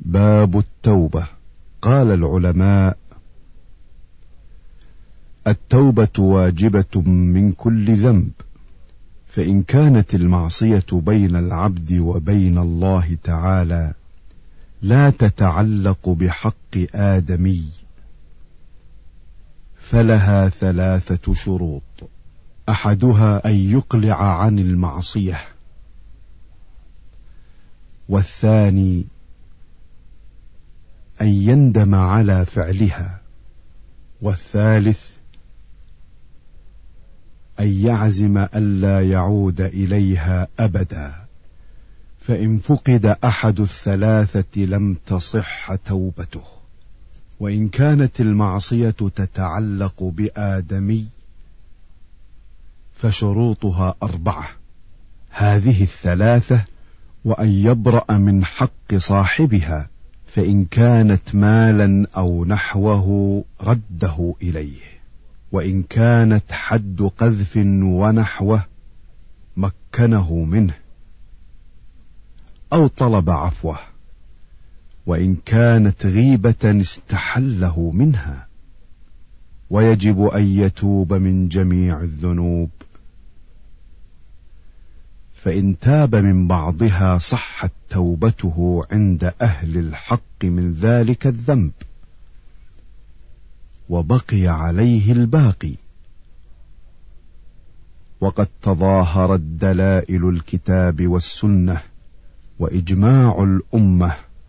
باب التوبة. قال العلماء: التوبة واجبة من كل ذنب، فإن كانت المعصية بين العبد وبين الله تعالى لا تتعلق بحق آدمي فلها 3 شروط: أحدها أن يقلع عن المعصية، والثاني أن يندم على فعلها، والثالث أن يعزم ألا يعود إليها أبدا، فإن فقد أحد ال3 لم تصح توبته. وإن كانت المعصية تتعلق بآدمي فشروطها 4، هذه ال3: وأن يبرأ من حق صاحبها، فإن كانت مالا أو نحوه رده إليه، وإن كانت حد قذف ونحوه مكنه منه أو طلب عفوه، وإن كانت غيبة استحله منها. ويجب أن يتوب من جميع الذنوب، فإن تاب من بعضها صحت توبته عند أهل الحق من ذلك الذنب، وبقي عليه الباقي. وقد تظاهرت دلائل الكتاب والسنة وإجماع الأمة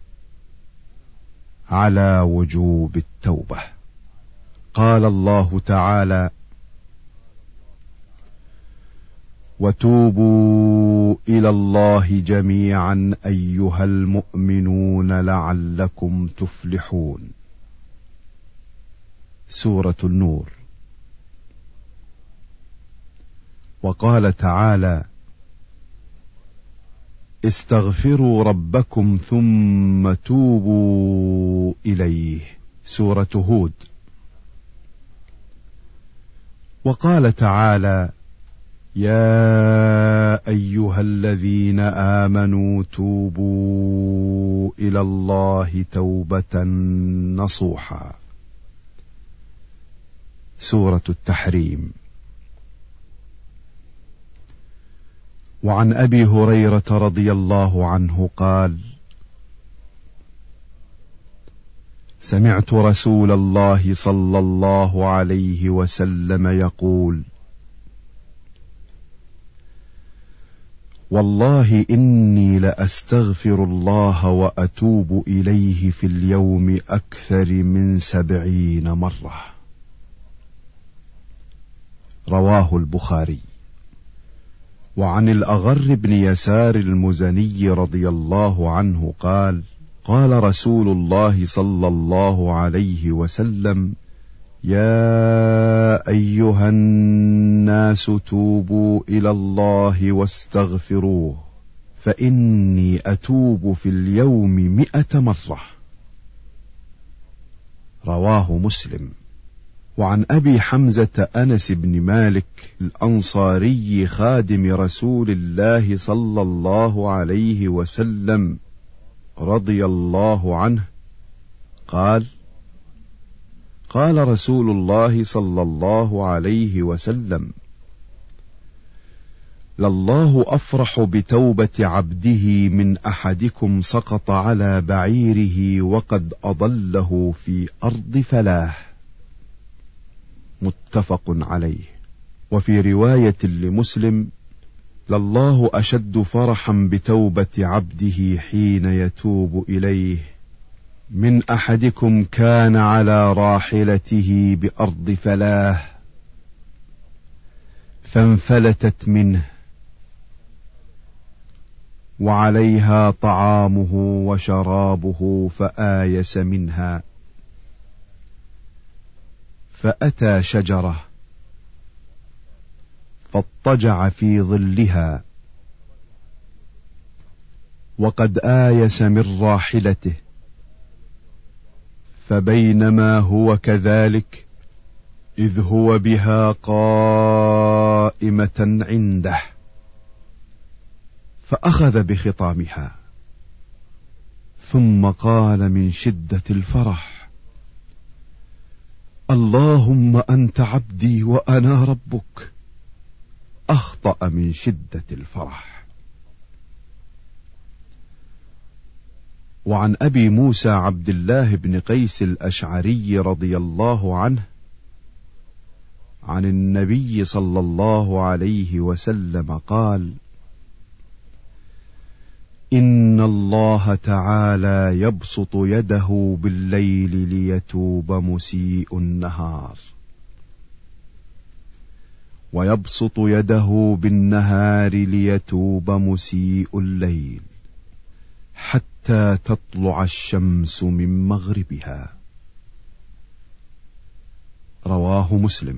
على وجوب التوبة. قال الله تعالى: وتوبوا إلى الله جميعا أيها المؤمنون لعلكم تفلحون. سورة النور. وقال تعالى: استغفروا ربكم ثم توبوا إليه. سورة هود. وقال تعالى: يا أيها الذين آمنوا توبوا إلى الله توبة نصوحا. سورة التحريم. وعن أبي هريرة رضي الله عنه قال: سمعت رسول الله صلى الله عليه وسلم يقول: والله إني لأستغفر الله وأتوب إليه في اليوم أكثر من 70 مرة. رواه البخاري. وعن الأغر بن يسار المزني رضي الله عنه قال: قال رسول الله صلى الله عليه وسلم: يا أيها الناس توبوا إلى الله واستغفروه، فإني أتوب في اليوم 100 مرة. رواه مسلم. وعن أبي حمزة أنس بن مالك الأنصاري خادم رسول الله صلى الله عليه وسلم رضي الله عنه قال: قال رسول الله صلى الله عليه وسلم: لله أفرح بتوبة عبده من أحدكم سقط على بعيره وقد أضله في أرض فلاه. متفق عليه. وفي رواية لمسلم: لله أشد فرحا بتوبة عبده حين يتوب إليه من أحدكم كان على راحلته بأرض فلاه فانفلتت منه وعليها طعامه وشرابه فآيس منها، فأتى شجرة فاضطجع في ظلها وقد آيس من راحلته، فبينما هو كذلك إذ هو بها قائمة عنده، فأخذ بخطامها ثم قال من شدة الفرح: اللهم أنت عبدي وأنا ربك. أخطأ من شدة الفرح. وعن أبي موسى عبد الله بن قيس الأشعري رضي الله عنه عن النبي صلى الله عليه وسلم قال: إن الله تعالى يبسط يده بالليل ليتوب مسيء النهار، ويبسط يده بالنهار ليتوب مسيء الليل، حتى تطلع الشمس من مغربها. رواه مسلم.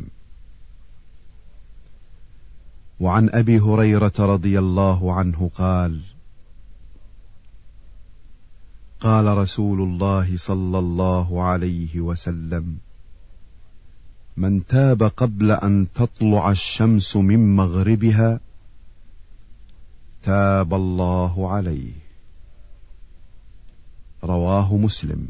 وعن أبي هريرة رضي الله عنه قال: قال رسول الله صلى الله عليه وسلم: من تاب قبل أن تطلع الشمس من مغربها تاب الله عليه. رواه مسلم.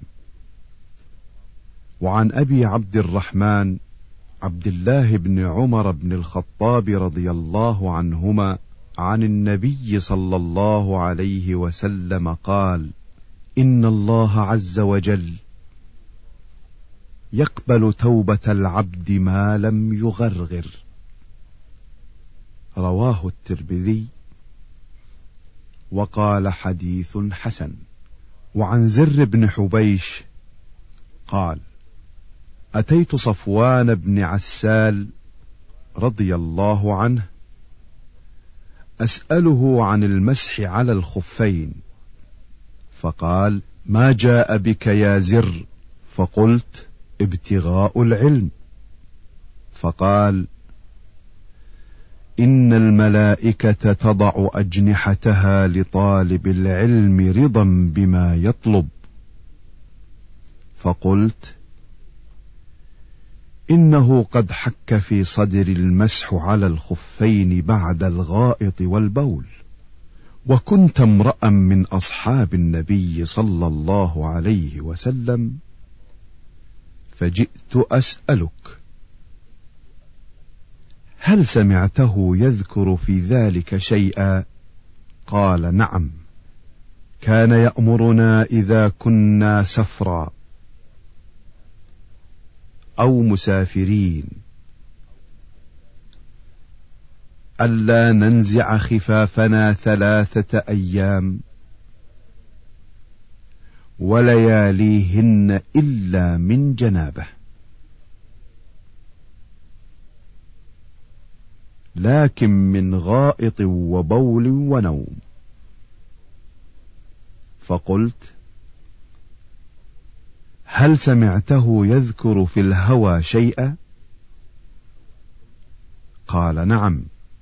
وعن أبي عبد الرحمن عبد الله بن عمر بن الخطاب رضي الله عنهما عن النبي صلى الله عليه وسلم قال: إن الله عز وجل يقبل توبة العبد ما لم يغرغر. رواه الترمذي وقال: حديث حسن. وعن زر بن حبيش قال: أتيت صفوان بن عسال رضي الله عنه أسأله عن المسح على الخفين، فقال: ما جاء بك يا زر؟ فقلت: ابتغاء العلم. فقال: إن الملائكة تضع أجنحتها لطالب العلم رضا بما يطلب. فقلت: إنه قد حك في صدر المسح على الخفين بعد الغائط والبول، وكنت امرأ من أصحاب النبي صلى الله عليه وسلم، فجئت أسألك: هل سمعته يذكر في ذلك شيئا؟ قال: نعم، كان يأمرنا إذا كنا سفرا أو مسافرين ألا ننزع خفافنا 3 أيام ولياليهن إلا من جنابه، لكن من غائط وبول ونوم. فقلت: هل سمعته يذكر في الهوى شيئا؟ قال: نعم،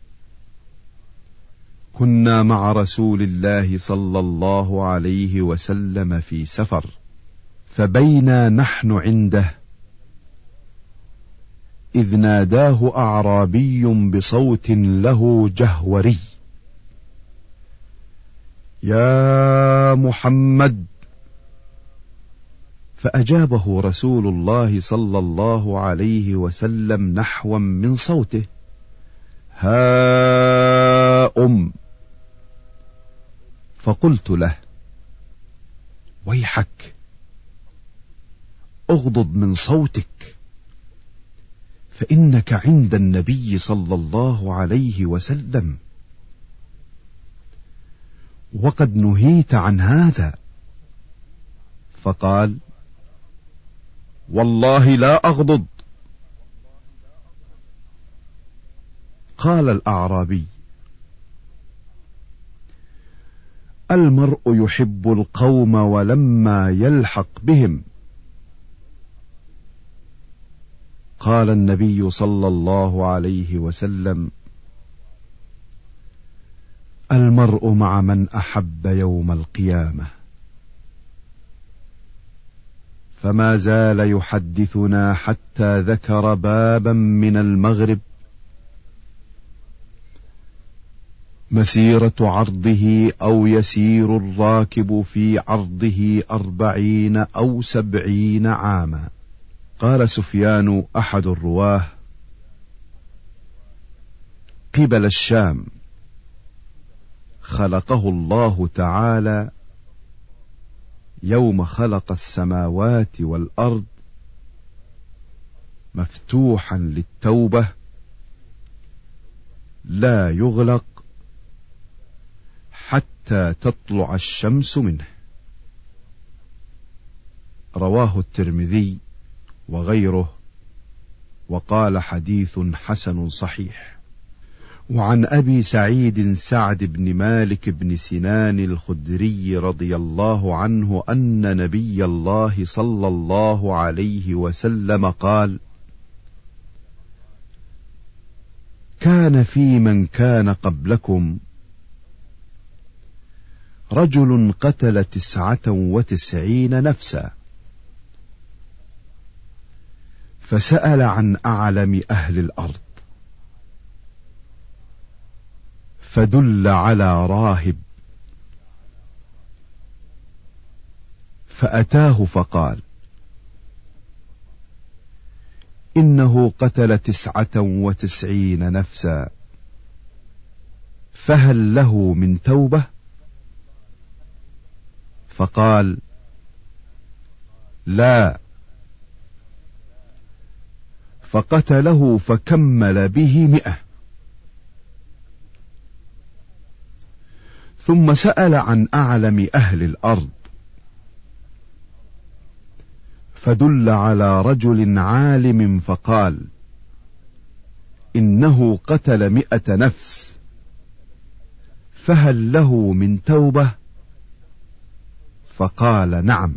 كنا مع رسول الله صلى الله عليه وسلم في سفر، فبينا نحن عنده إذ ناداه أعرابي بصوت له جهوري: يا محمد! فأجابه رسول الله صلى الله عليه وسلم نحوا من صوته: ها فقلت له: ويحك، اغضض من صوتك، فإنك عند النبي صلى الله عليه وسلم، وقد نهيت عن هذا. فقال: والله لا أغضض. قال الأعرابي: المرء يحب القوم ولما يلحق بهم. قال النبي صلى الله عليه وسلم: المرء مع من أحب يوم القيامة. فما زال يحدثنا حتى ذكر بابا من المغرب مسيرة عرضه أو يسير الراكب في عرضه 40 أو 70 عاما. قال سفيان أحد الرواه: قبل الشام خلقه الله تعالى يوم خلق السماوات والأرض مفتوحا للتوبة لا يغلق حتى تطلع الشمس منه. رواه الترمذي وغيره وقال حديث حسن صحيح. وعن أبي سعيد سعد بن مالك بن سنان الخدري رضي الله عنه أن نبي الله صلى الله عليه وسلم قال: كان في من كان قبلكم رجل قتل 99 نفسا، فسأل عن أعلم أهل الأرض، فدل على راهب، فأتاه فقال: إنه قتل 99 نفسا، فهل له من توبة؟ فقال: لا. فقتله فكمل به 100. ثم سأل عن أعلم أهل الأرض، فدل على رجل عالم فقال: إنه قتل 100 نفس، فهل له من توبة؟ فقال: نعم.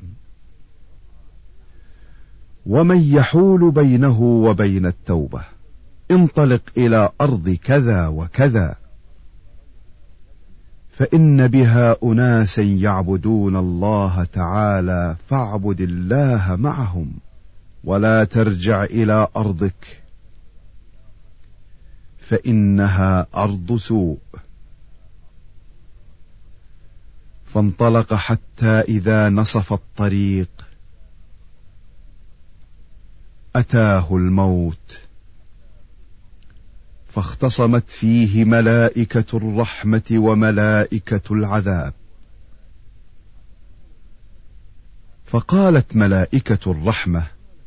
ومن يحول بينه وبين التوبة؟ انطلق إلى أرض كذا وكذا، فإن بها أناسا يعبدون الله تعالى، فاعبد الله معهم، ولا ترجع إلى أرضك، فإنها أرض سوء. فانطلق حتى إذا نصف الطريق أتاه الموت، فاختصمت فيه ملائكة الرحمة وملائكة العذاب. فقالت ملائكة الرحمة: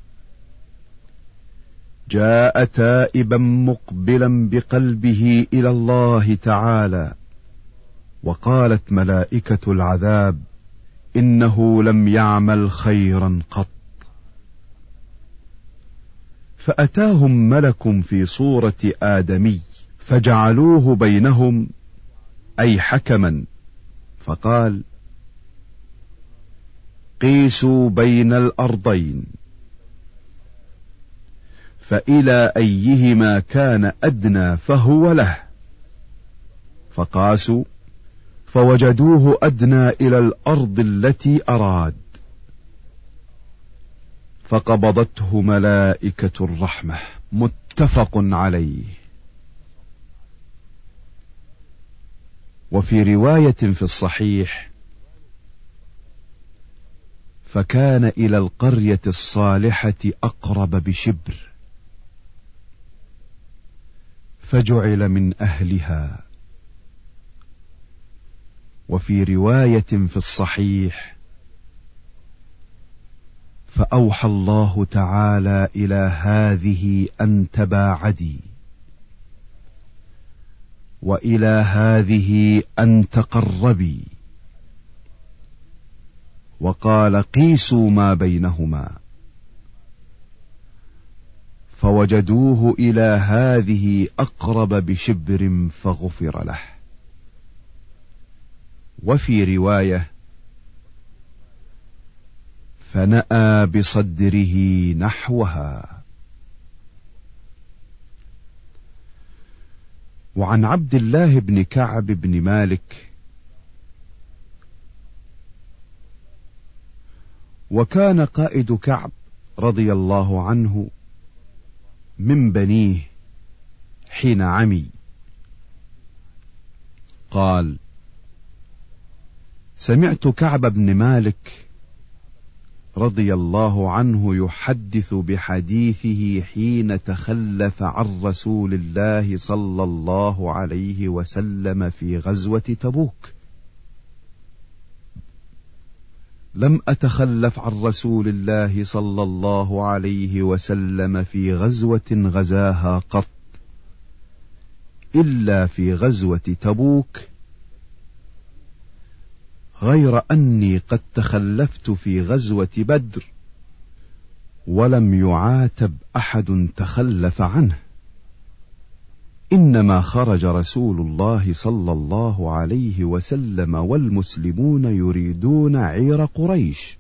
جاء تائبا مقبلا بقلبه إلى الله تعالى. وقالت ملائكة العذاب: إنه لم يعمل خيرا قط. فأتاهم ملك في صورة آدمي، فجعلوه بينهم، أي حكما، فقال: قيسوا بين الأرضين، فإلى أيهما كان أدنى فهو له. فقاسوا فوجدوه أدنى إلى الأرض التي أراد، فقبضته ملائكة الرحمة. متفق عليه. وفي رواية في الصحيح: فكان إلى القرية الصالحة أقرب بشبر، فجعل من أهلها. وفي رواية في الصحيح: فأوحى الله تعالى إلى هذه أن تباعدي، وإلى هذه أن تقربي، وقال: قيسوا ما بينهما، فوجدوه إلى هذه أقرب بشبر فغفر له. وفي رواية: فنأى بصدره نحوها. وعن عبد الله بن كعب بن مالك: وكان قائد كعب رضي الله عنه من بنيه حين عمي، قال: سمعت كعب بن مالك رضي الله عنه يحدث بحديثه حين تخلف عن رسول الله صلى الله عليه وسلم في غزوة تبوك: لم أتخلف عن رسول الله صلى الله عليه وسلم في غزوة غزاها قط، إلا في غزوة تبوك، غير أني قد تخلفت في غزوة بدر ولم يعاتب أحد تخلف عنه، إنما خرج رسول الله صلى الله عليه وسلم والمسلمون يريدون عير قريش،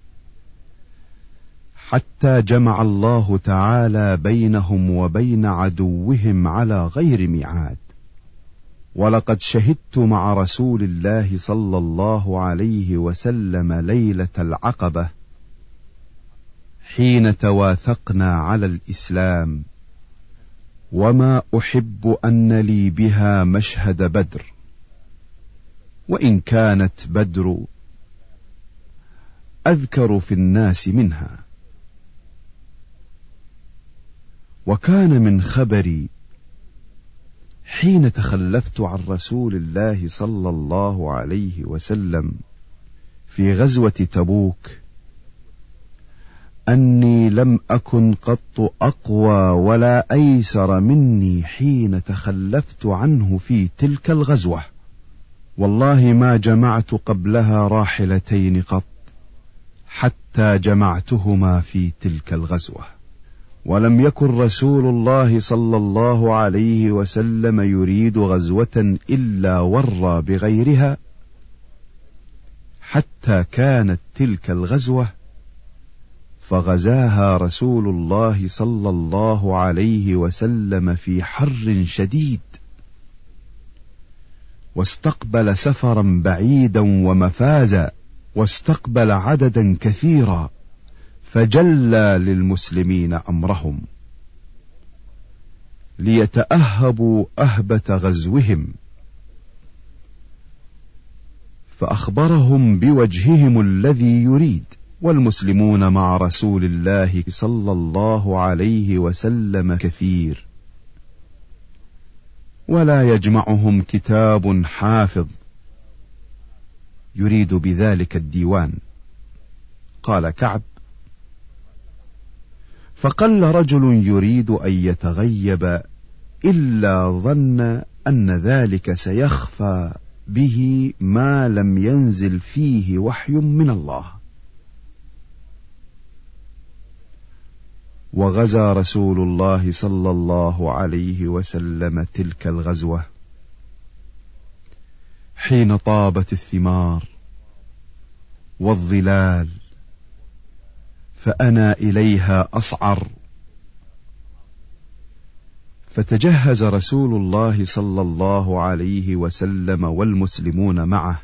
حتى جمع الله تعالى بينهم وبين عدوهم على غير ميعاد. ولقد شهدت مع رسول الله صلى الله عليه وسلم ليلة العقبة حين تواثقنا على الإسلام، وما أحب أن لي بها مشهد بدر، وإن كانت بدر أذكر في الناس منها. وكان من خبري حين تخلفت عن رسول الله صلى الله عليه وسلم في غزوة تبوك أني لم أكن قط أقوى ولا أيسر مني حين تخلفت عنه في تلك الغزوة، والله ما جمعت قبلها راحلتين قط حتى جمعتهما في تلك الغزوة. ولم يكن رسول الله صلى الله عليه وسلم يريد غزوة إلا ورى بغيرها، حتى كانت تلك الغزوة فغزاها رسول الله صلى الله عليه وسلم في حر شديد، واستقبل سفرا بعيدا ومفازا، واستقبل عددا كثيرا، فجلى للمسلمين أمرهم ليتأهبوا أهبة غزوهم، فأخبرهم بوجههم الذي يريد، والمسلمون مع رسول الله صلى الله عليه وسلم كثير، ولا يجمعهم كتاب حافظ يريد بذلك الديوان. قال كعب: فقل رجل يريد أن يتغيب إلا ظن أن ذلك سيخفى به ما لم ينزل فيه وحي من الله. وغزا رسول الله صلى الله عليه وسلم تلك الغزوة حين طابت الثمار والظلال، فأنا إليها أصعر، فتجهز رسول الله صلى الله عليه وسلم والمسلمون معه،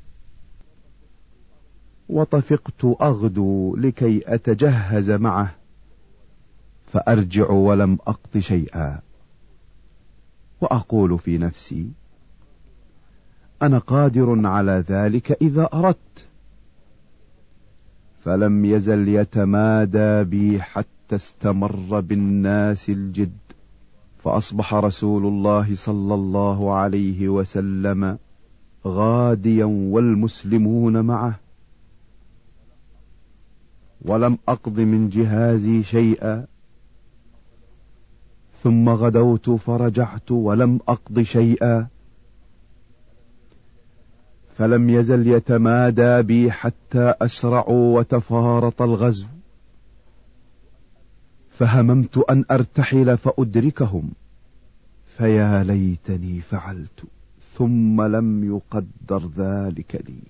وطفقت أغدو لكي أتجهز معه، فأرجع ولم أقض شيئا، وأقول في نفسي: أنا قادر على ذلك إذا أردت. فلم يزل يتمادى بي حتى استمر بالناس الجد، فأصبح رسول الله صلى الله عليه وسلم غاديا والمسلمون معه، ولم أقض من جهازي شيئا، ثم غدوت فرجعت ولم أقض شيئا، فلم يزل يتمادى بي حتى أسرعوا وتفارط الغزو، فهممت أن أرتحل فأدركهم، فيا ليتني فعلت، ثم لم يقدر ذلك لي.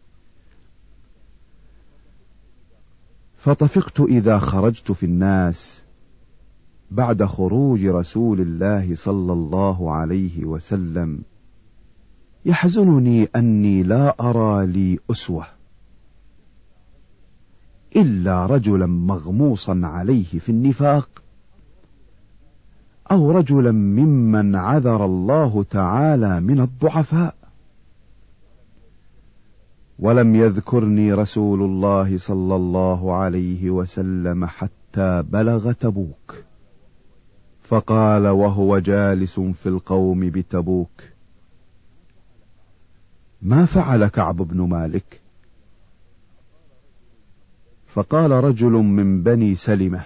فطفقت إذا خرجت في الناس بعد خروج رسول الله صلى الله عليه وسلم، يحزنني أني لا أرى لي أسوة إلا رجلا مغموصا عليه في النفاق، أو رجلا ممن عذر الله تعالى من الضعفاء. ولم يذكرني رسول الله صلى الله عليه وسلم حتى بلغ تبوك، فقال وهو جالس في القوم بتبوك: ما فعل كعب بن مالك؟ فقال رجل من بني سلمة: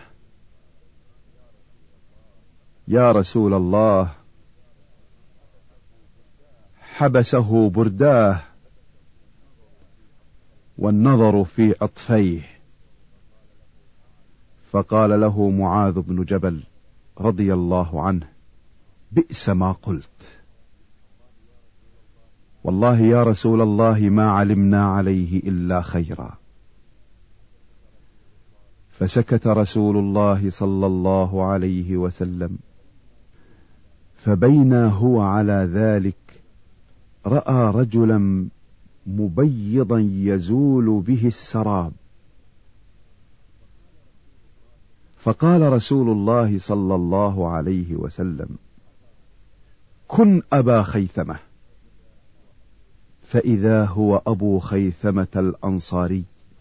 يا رسول الله، حبسه برداه والنظر في عطفيه. فقال له معاذ بن جبل رضي الله عنه: بئس ما قلت، والله يا رسول الله ما علمنا عليه إلا خيرا. فسكت رسول الله صلى الله عليه وسلم، فبينا هو على ذلك رأى رجلا مبيضا يزول به السراب، فقال رسول الله صلى الله عليه وسلم: كن أبا خيثمة. فإذا هو أبو خيثمة الأنصاري،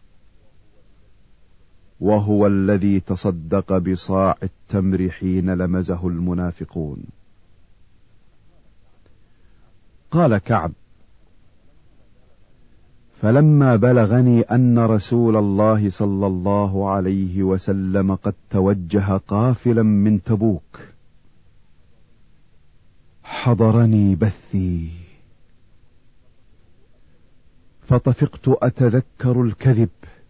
وهو الذي تصدق بصاع التمر حين لمزه المنافقون. قال كعب: فلما بلغني أن رسول الله صلى الله عليه وسلم قد توجه قافلا من تبوك، حضرني بثي، فطفقت أتذكر الكذب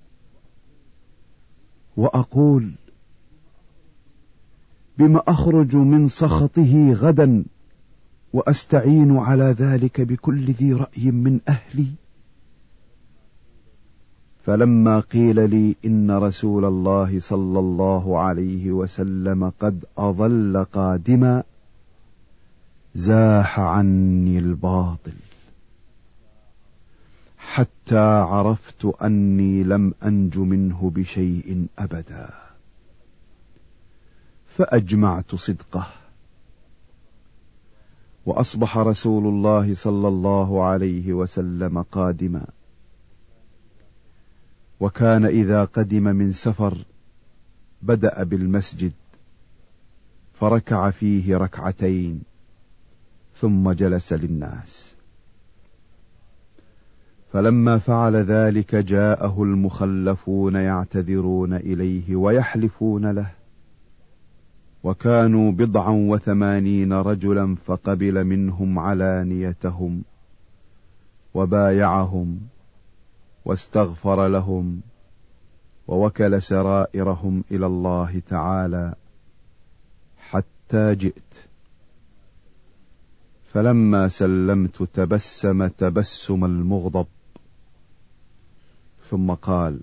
وأقول: بما أخرج من سخطه غدا وأستعين على ذلك بكل ذي رأي من أهلي؟ فلما قيل لي إن رسول الله صلى الله عليه وسلم قد أظل قادما، زاح عني الباطل، حتى عرفت أني لم أنج منه بشيء أبدا، فأجمعت صدقه. وأصبح رسول الله صلى الله عليه وسلم قادما، وكان إذا قدم من سفر بدأ بالمسجد فركع فيه ركعتين ثم جلس للناس. فلما فعل ذلك جاءه المخلفون يعتذرون إليه ويحلفون له، وكانوا 89 رجلا، فقبل منهم علانيتهم وبايعهم واستغفر لهم ووكل سرائرهم إلى الله تعالى حتى جئت. فلما سلمت تبسم تبسم المغضب، ثم قال: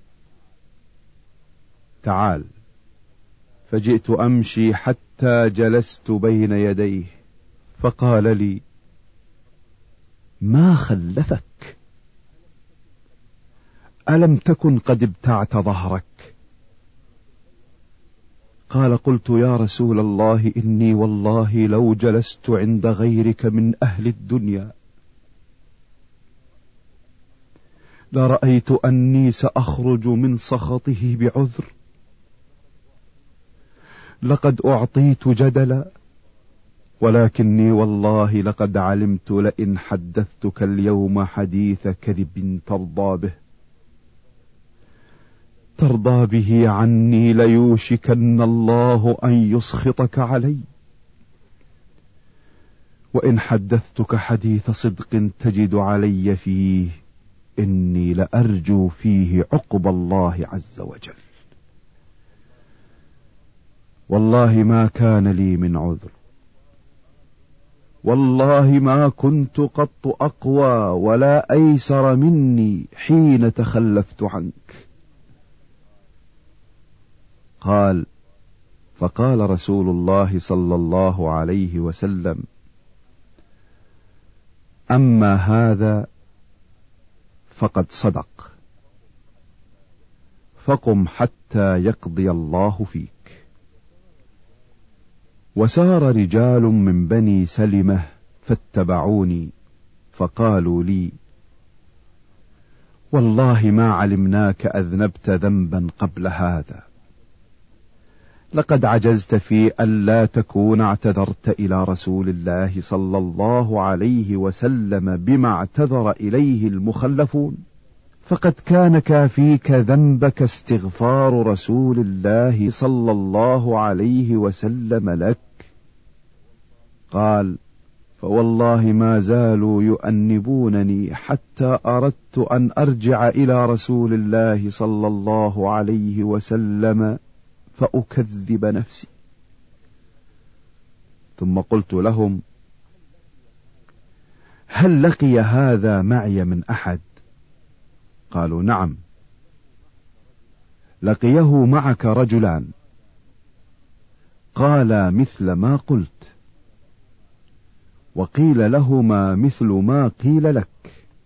تعال. فجئت أمشي حتى جلست بين يديه، فقال لي: ما خلفك؟ ألم تكن قد ابتعت ظهرك؟ قال: قلت يا رسول الله إني والله لو جلست عند غيرك من أهل الدنيا لرأيت أني سأخرج من سخطه بعذر. لقد أعطيت جدلا، ولكني والله لقد علمت لئن حدثتك اليوم حديث كذب ترضى به عني ليوشكن الله أن يسخطك علي، وإن حدثتك حديث صدق تجد علي فيه إني لأرجو فيه عقب الله عز وجل. والله ما كان لي من عذر، والله ما كنت قط أقوى ولا أيسر مني حين تخلفت عنك. قال: فقال رسول الله صلى الله عليه وسلم: أما هذا فقد صدق، فقم حتى يقضي الله فيك. وسار رجال من بني سلمة فاتبعوني، فقالوا لي: والله ما علمناك أذنبت ذنبا قبل هذا، لقد عجزت في أن لا تكون اعتذرت إلى رسول الله صلى الله عليه وسلم بما اعتذر إليه المخلفون، فقد كان كافيك ذنبك استغفار رسول الله صلى الله عليه وسلم لك. قال: فوالله ما زالوا يؤنبونني حتى أردت أن أرجع إلى رسول الله صلى الله عليه وسلم فأكذب نفسي. ثم قلت لهم: هل لقي هذا معي من أحد؟ قالوا: نعم. لقيه معك رجلان قالا مثل ما قلت، وقيل لهما مثل ما قيل لك.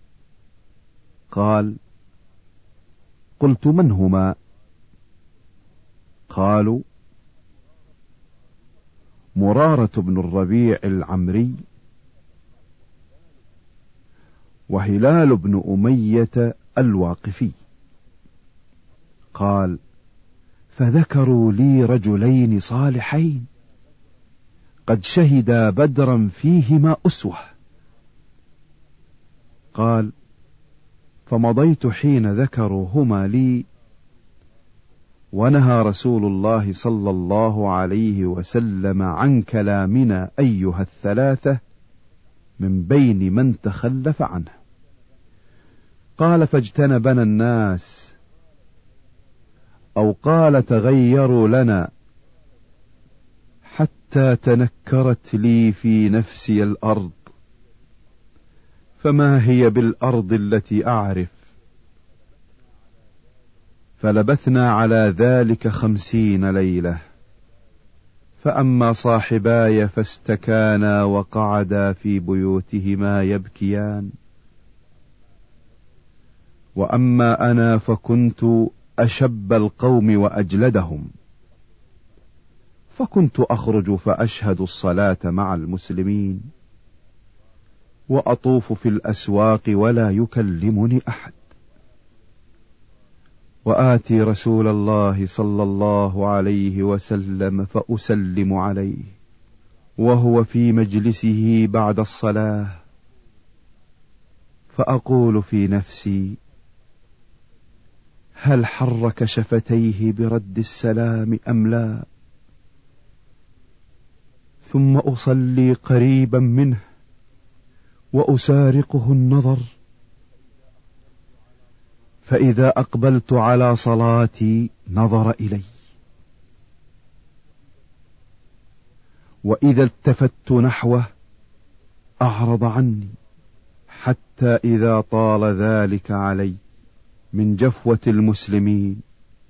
قال: قلت: من هما؟ قالوا: مرارة بن الربيع العمري وهلال بن أمية الواقفي. قال: فذكروا لي رجلين صالحين قد شهدا بدرا فيهما أسوة. قال: فمضيت حين ذكروهما لي، ونهى رسول الله صلى الله عليه وسلم عن كلامنا أيها الثلاثة من بين من تخلف عنه. قال: فاجتنبنا الناس، أو قال تغيروا لنا، حتى تنكرت لي في نفسي الأرض، فما هي بالأرض التي أعرف. فلبثنا على ذلك 50 ليلة، فأما صاحباي فاستكانا وقعدا في بيوتهما يبكيان، وأما أنا فكنت أشب القوم وأجلدهم، فكنت أخرج فأشهد الصلاة مع المسلمين، وأطوف في الأسواق ولا يكلمني أحد، وآتي رسول الله صلى الله عليه وسلم فأسلم عليه وهو في مجلسه بعد الصلاة، فأقول في نفسي: هل حرك شفتيه برد السلام أم لا؟ ثم أصلي قريبا منه وأسارقه النظر، فإذا أقبلت على صلاتي نظر إلي، وإذا التفت نحوه أعرض عني، حتى إذا طال ذلك علي من جفوة المسلمين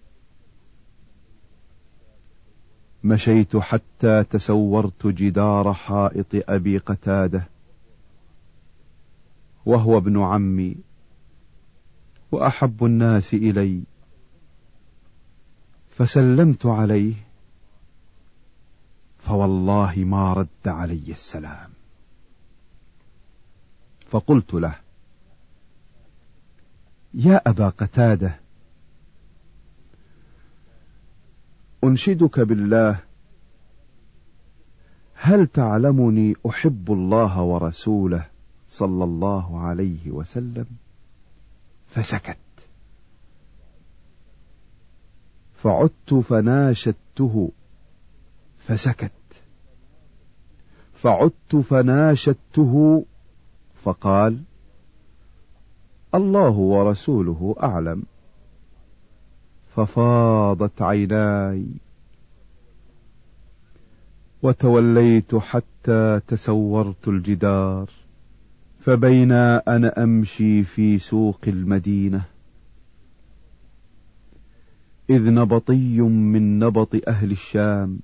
مشيت حتى تسورت جدار حائط أبي قتادة، وهو ابن عمي وأحب الناس إلي، فسلمت عليه، فوالله ما رد علي السلام. فقلت له: يا أبا قتادة، أنشدك بالله، هل تعلمني أحب الله ورسوله صلى الله عليه وسلم؟ فسكت، فعدت فناشدته فسكت، فعدت فناشدته فقال: الله ورسوله أعلم. ففاضت عيناي، وتوليت حتى تسورت الجدار، فبينا أنا أمشي في سوق المدينة إذ نبطي من نبط أهل الشام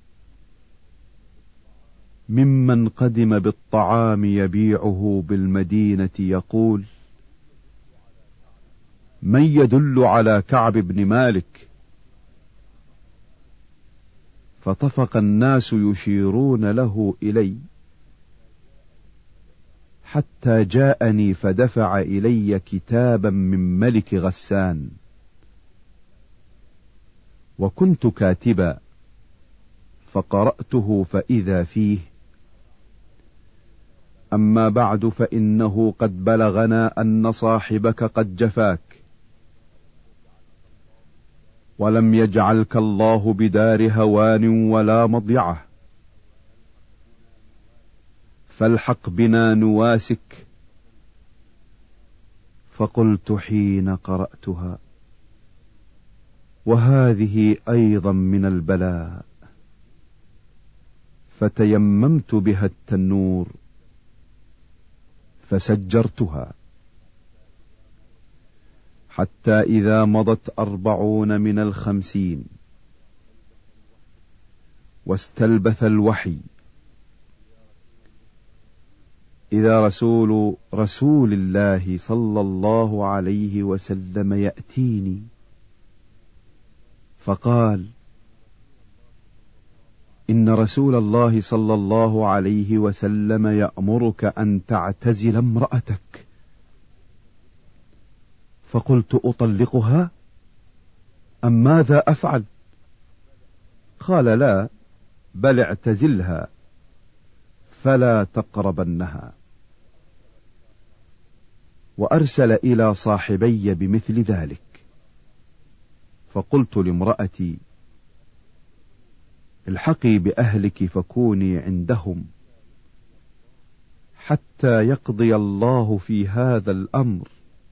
ممن قدم بالطعام يبيعه بالمدينة يقول: من يدل على كعب بن مالك؟ فطفق الناس يشيرون له إلي، حتى جاءني فدفع إلي كتابا من ملك غسان، وكنت كاتبا، فقرأته فإذا فيه: أما بعد فإنه قد بلغنا أن صاحبك قد جفاك، ولم يجعلك الله بدار هوان ولا مضيعة، فالحق بنا نواسك. فقلت حين قرأتها: وهذه أيضا من البلاء، فتيممت بها التنور فسجرتها، حتى إذا مضت 40 من 50 واستلبث الوحي، إذا رسول الله صلى الله عليه وسلم يأتيني فقال: إن رسول الله صلى الله عليه وسلم يأمرك أن تعتزل امرأتك. فقلت: أطلقها أم ماذا أفعل؟ قال: لا، بل اعتزلها فلا تقربنها. وأرسل إلى صاحبي بمثل ذلك. فقلت لامرأتي: الحقي بأهلك فكوني عندهم حتى يقضي الله في هذا الأمر.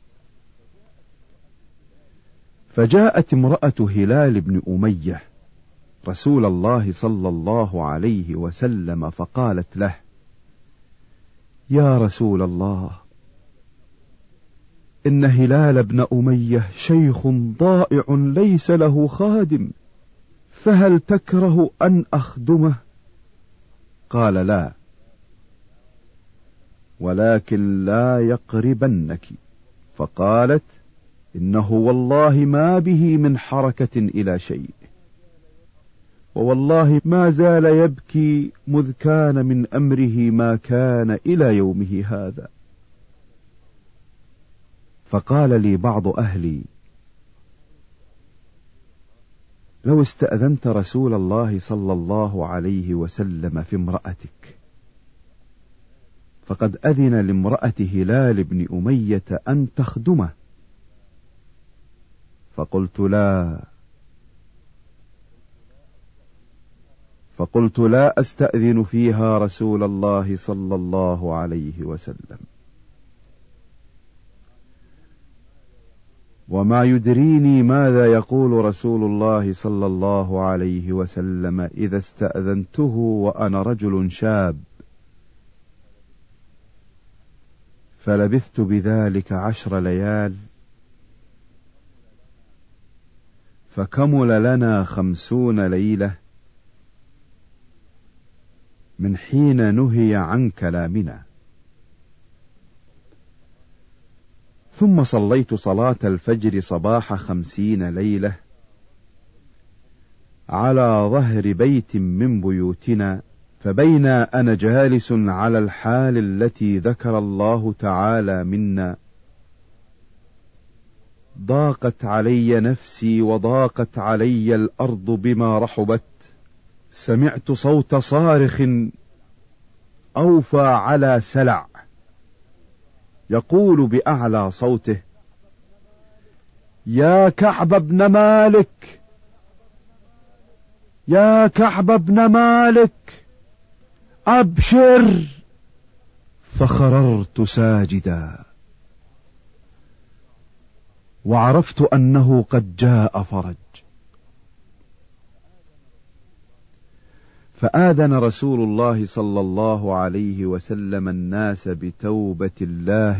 فجاءت امرأة هلال بن أمية رسول الله صلى الله عليه وسلم فقالت له: يا رسول الله، إن هلال بن أمية شيخ ضائع ليس له خادم، فهل تكره أن أخدمه؟ قال: لا، ولكن لا يقربنك. فقالت: إنه والله ما به من حركة إلى شيء، ووالله ما زال يبكي مذ كان من أمره ما كان إلى يومه هذا. فقال لي بعض أهلي: لو استأذنت رسول الله صلى الله عليه وسلم في امرأتك، فقد أذن لامرأة هلال بن أمية أن تخدمه. فقلت: لا أستأذن فيها رسول الله صلى الله عليه وسلم، وما يدريني ماذا يقول رسول الله صلى الله عليه وسلم إذا استأذنته وأنا رجل شاب. فلبثت بذلك 10 ليال، فكمل لنا 50 ليلة من حين نهي عن كلامنا. ثم صليت صلاة الفجر صباح 50 ليلة على ظهر بيت من بيوتنا، فبينا أنا جالس على الحال التي ذكر الله تعالى منا، ضاقت علي نفسي وضاقت علي الأرض بما رحبت، سمعت صوت صارخ أوفى على سلع يقول بأعلى صوته: يا كعب بن مالك، يا كعب بن مالك، أبشر. فخررت ساجدا، وعرفت أنه قد جاء فرج. فآذن رسول الله صلى الله عليه وسلم الناس بتوبة الله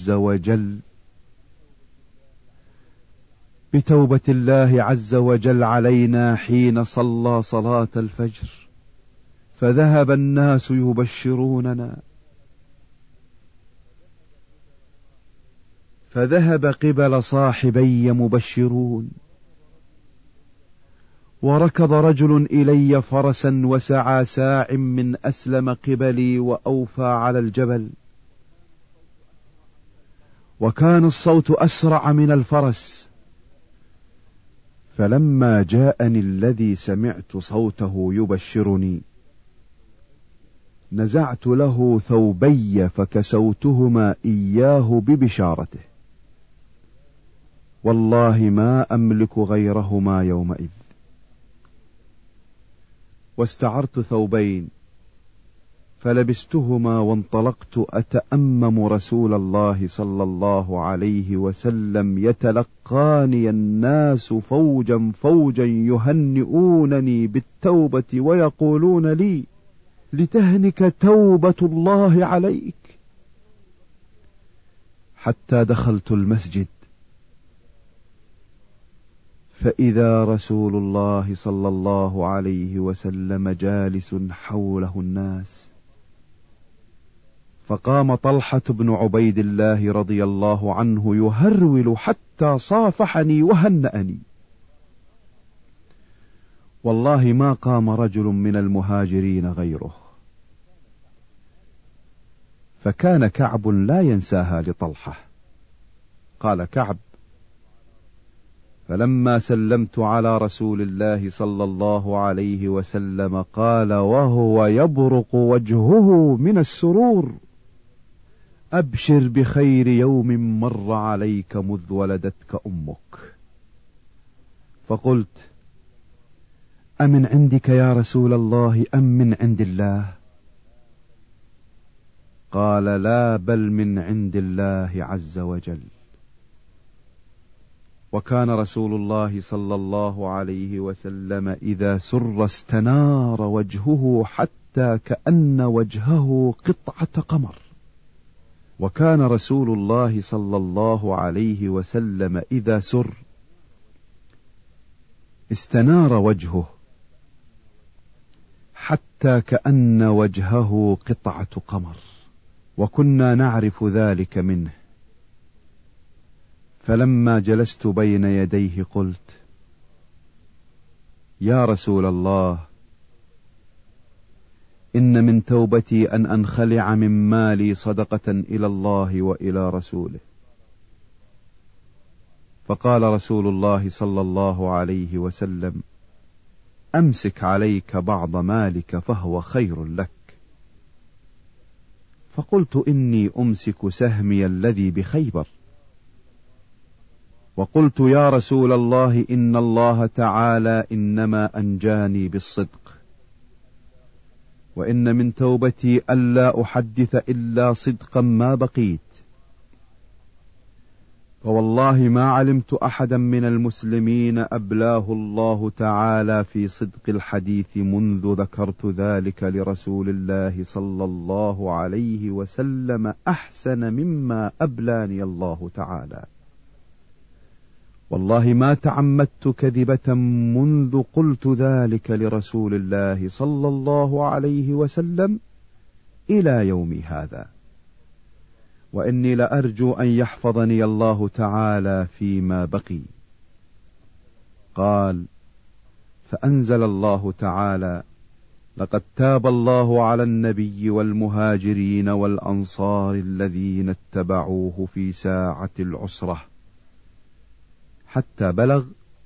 عز وجل علينا حين صلى صلاة الفجر، فذهب الناس يبشروننا، فذهب قبل صاحبي مبشرون، وركض رجل إلي فرسا وسعى ساع من أسلم قبلي وأوفى على الجبل، وكان الصوت أسرع من الفرس. فلما جاءني الذي سمعت صوته يبشرني نزعت له ثوبي فكسوتهما إياه ببشارته، والله ما أملك غيرهما يومئذ. واستعرت ثوبين فلبستهما وانطلقت أتأمم رسول الله صلى الله عليه وسلم يتلقاني الناس فوجا فوجا يهنئونني بالتوبة ويقولون لي: لتهنك توبة الله عليك. حتى دخلت المسجد فإذا رسول الله صلى الله عليه وسلم جالس حوله الناس، فقام طلحة بن عبيد الله رضي الله عنه يهرول حتى صافحني وهنأني. والله ما قام رجل من المهاجرين غيره. فكان كعب لا ينساها لطلحة. قال كعب: فلما سلمت على رسول الله صلى الله عليه وسلم قال وهو يبرق وجهه من السرور: أبشر بخير يوم مر عليك مذ ولدتك أمك. فقلت: أمن عندك يا رسول الله أم من عند الله؟ قال: لا، بل من عند الله عز وجل. وكان رسول الله صلى الله عليه وسلم إذا سر استنار وجهه حتى كأن وجهه قطعة قمر. وكان رسول الله صلى الله عليه وسلم إذا سر استنار وجهه حتى كأن وجهه قطعة قمر، وكنا نعرف ذلك منه. فلما جلست بين يديه قلت: يا رسول الله، إن من توبتي أن أنخلع من مالي صدقة إلى الله وإلى رسوله. فقال رسول الله صلى الله عليه وسلم: أمسك عليك بعض مالك فهو خير لك. فقلت: إني أمسك سهمي الذي بخيبر. وقلت: يا رسول الله، إن الله تعالى إنما أنجاني بالصدق، وإن من توبتي ألا أحدث إلا صدقا ما بقيت. فوالله ما علمت أحدا من المسلمين أبلاه الله تعالى في صدق الحديث منذ ذكرت ذلك لرسول الله صلى الله عليه وسلم أحسن مما أبلاني الله تعالى. والله ما تعمدت كذبة منذ قلت ذلك لرسول الله صلى الله عليه وسلم إلى يومي هذا، وإني لأرجو أن يحفظني الله تعالى فيما بقي. قال: فأنزل الله تعالى: لقد تاب الله على النبي والمهاجرين والأنصار الذين اتبعوه في ساعة العسرة حتى بلغ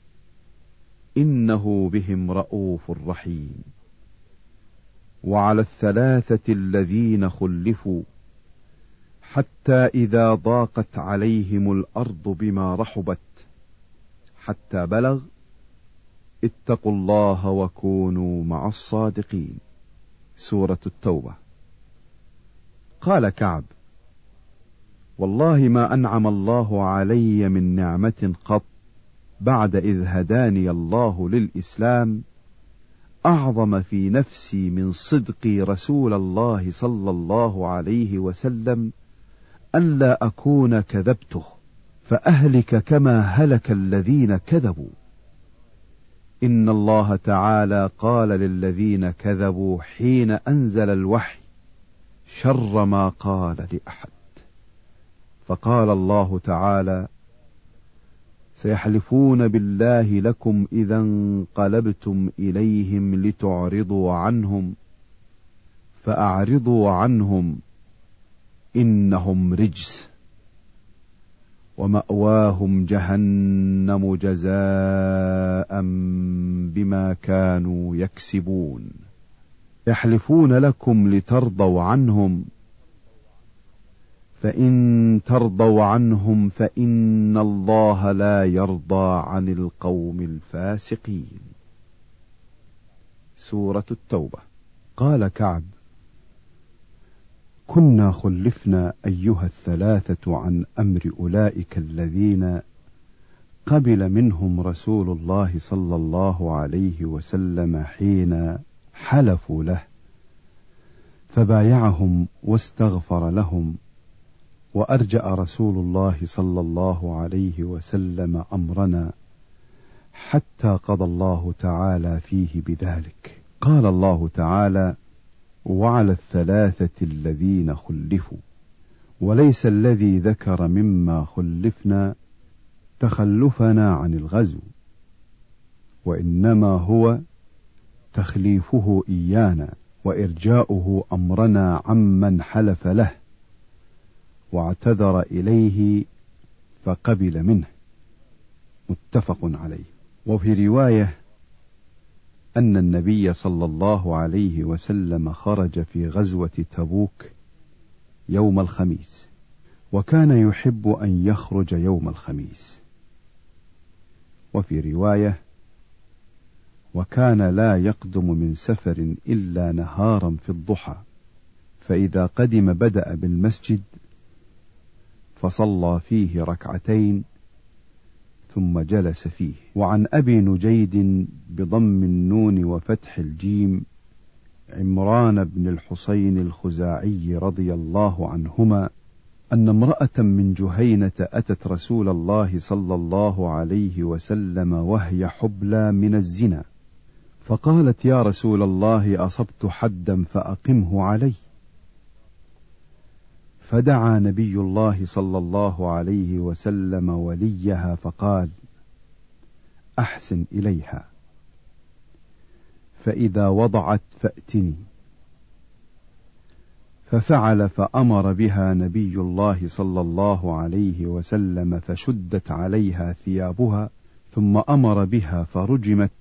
إنه بهم رؤوف رحيم. وعلى الثلاثة الذين خلفوا حتى إذا ضاقت عليهم الأرض بما رحبت حتى بلغ اتقوا الله وكونوا مع الصادقين. سورة التوبة. قال كعب: والله ما أنعم الله علي من نعمة قط بعد إذ هداني الله للإسلام أعظم في نفسي من صدقي رسول الله صلى الله عليه وسلم ألا أكون كذبته فأهلك كما هلك الذين كذبوا. إن الله تعالى قال للذين كذبوا حين أنزل الوحي شر ما قال لأحد. فقال الله تعالى: سيحلفون بالله لكم إذا انقلبتم إليهم لتعرضوا عنهم فأعرضوا عنهم إنهم رجس. ومأواهم جهنم جزاء بما كانوا يكسبون. يحلفون لكم لترضوا عنهم، فإن ترضوا عنهم فإن الله لا يرضى عن القوم الفاسقين. سورة التوبة. قال كعب: كنا خلفنا أيها الثلاثة عن أمر أولئك الذين قبل منهم رسول الله صلى الله عليه وسلم حين حلفوا له، فبايعهم واستغفر لهم، وأرجأ رسول الله صلى الله عليه وسلم أمرنا حتى قضى الله تعالى فيه بذلك. قال الله تعالى: وعلى الثلاثة الذين خلفوا. وليس الذي ذكر مما خلفنا تخلفنا عن الغزو، وإنما هو تخليفه إيانا وإرجاؤه أمرنا عمن حلف له واعتذر إليه فقبل منه. متفق عليه. وفي رواية أن النبي صلى الله عليه وسلم خرج في غزوة تبوك يوم الخميس، وكان يحب أن يخرج يوم الخميس. وفي رواية: وكان لا يقدم من سفر إلا نهارا في الضحى، فإذا قدم بدأ بالمسجد فصلى فيه ركعتين ثم جلس فيه. وعن أبي نجيد بضم النون وفتح الجيم عمران بن الحصين الخزاعي رضي الله عنهما أن امرأة من جهينة أتت رسول الله صلى الله عليه وسلم وهي حبلى من الزنا، فقالت: يا رسول الله، أصبت حدا فأقمه علي. فدعا نبي الله صلى الله عليه وسلم وليها فقال: أحسن إليها، فإذا وضعت فأتني. ففعل، فأمر بها نبي الله صلى الله عليه وسلم فشدت عليها ثيابها، ثم أمر بها فرجمت،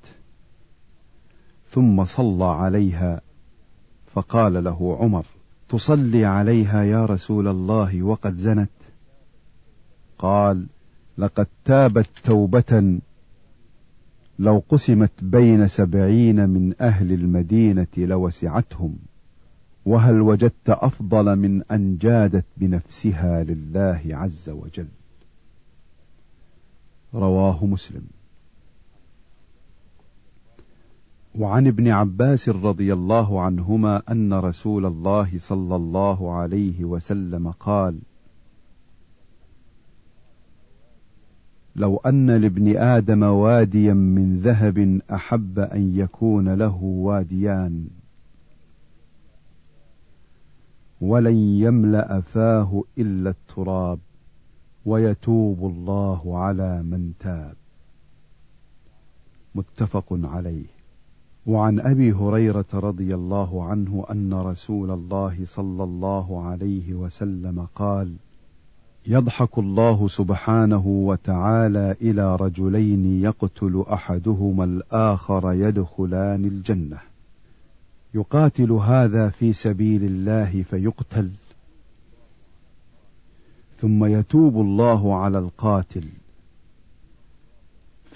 ثم صلى عليها. فقال له عمر: تصلي عليها يا رسول الله وقد زنت؟ قال: لقد تابت توبة لو قسمت بين 70 من أهل المدينة لوسعتهم، وهل وجدت أفضل من أن جادت بنفسها لله عز وجل. رواه مسلم. وعن ابن عباس رضي الله عنهما أن رسول الله صلى الله عليه وسلم قال: لو أن لابن آدم واديا من ذهب أحب أن يكون له واديان، ولن يملأ فاه إلا التراب، ويتوب الله على من تاب. متفق عليه. وعن أبي هريرة رضي الله عنه أن رسول الله صلى الله عليه وسلم قال: يضحك الله سبحانه وتعالى إلى رجلين يقتل أحدهما الآخر يدخلان الجنة، يقاتل هذا في سبيل الله فيقتل، ثم يتوب الله على القاتل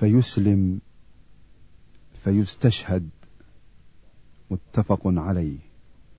فيسلم فيستشهد. متفق عليه.